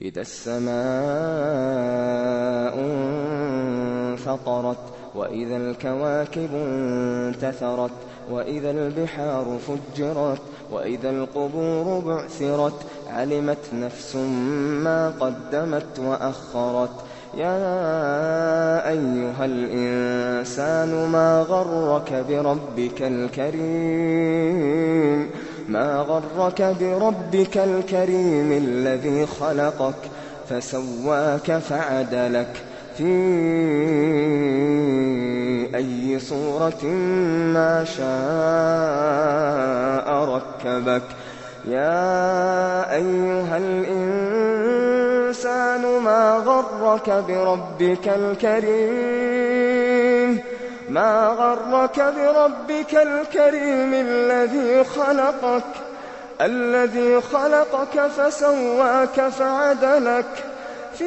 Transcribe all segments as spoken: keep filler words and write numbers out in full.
إذا السماء انفطرت وإذا الكواكب انتثرت وإذا البحار فجرت وإذا القبور بعثرت علمت نفس ما قدمت وأخرت يا أيها الإنسان ما غرك بربك الكريم ما غرك بربك الكريم الذي خلقك فسواك فعدلك في أي صورة ما شاء ركبك يا أيها الإنسان ما غرك بربك الكريم ما غرك بربك الكريم الذي خلقك الذي خلقك فسواك فعدلك في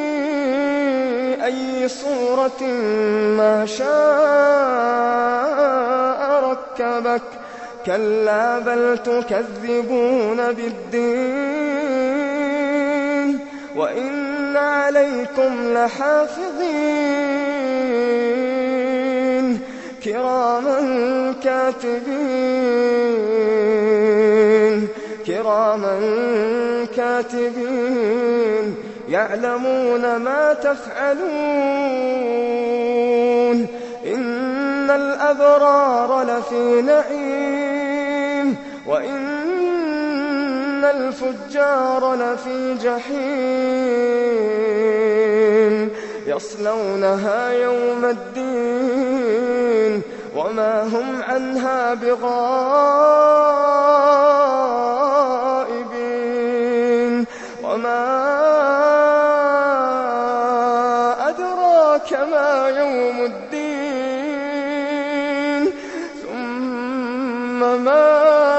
أي صورة ما شاء ركبك كلا بل تكذبون بالدين وإن عليكم لحافظين كراما كاتبين كراما كاتبين يعلمون ما تفعلون إن الأبرار لفي نعيم وإن الفجار لفي جحيم يصلونها يوم الدين وما هم عنها بغائبين وما أدراك ما يوم الدين ثم ما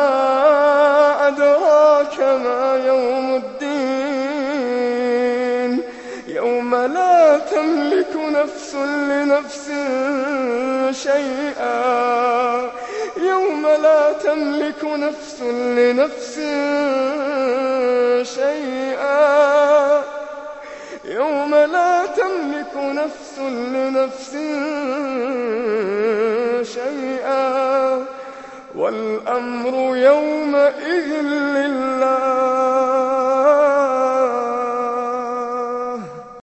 أدراك ما يوم الدين يوم لا تملك نفس لنفس شيئا يوم لا تملك نفس لنفس شيئا يوم لا تملك نفس لنفس شيئا والأمر يومئذ لله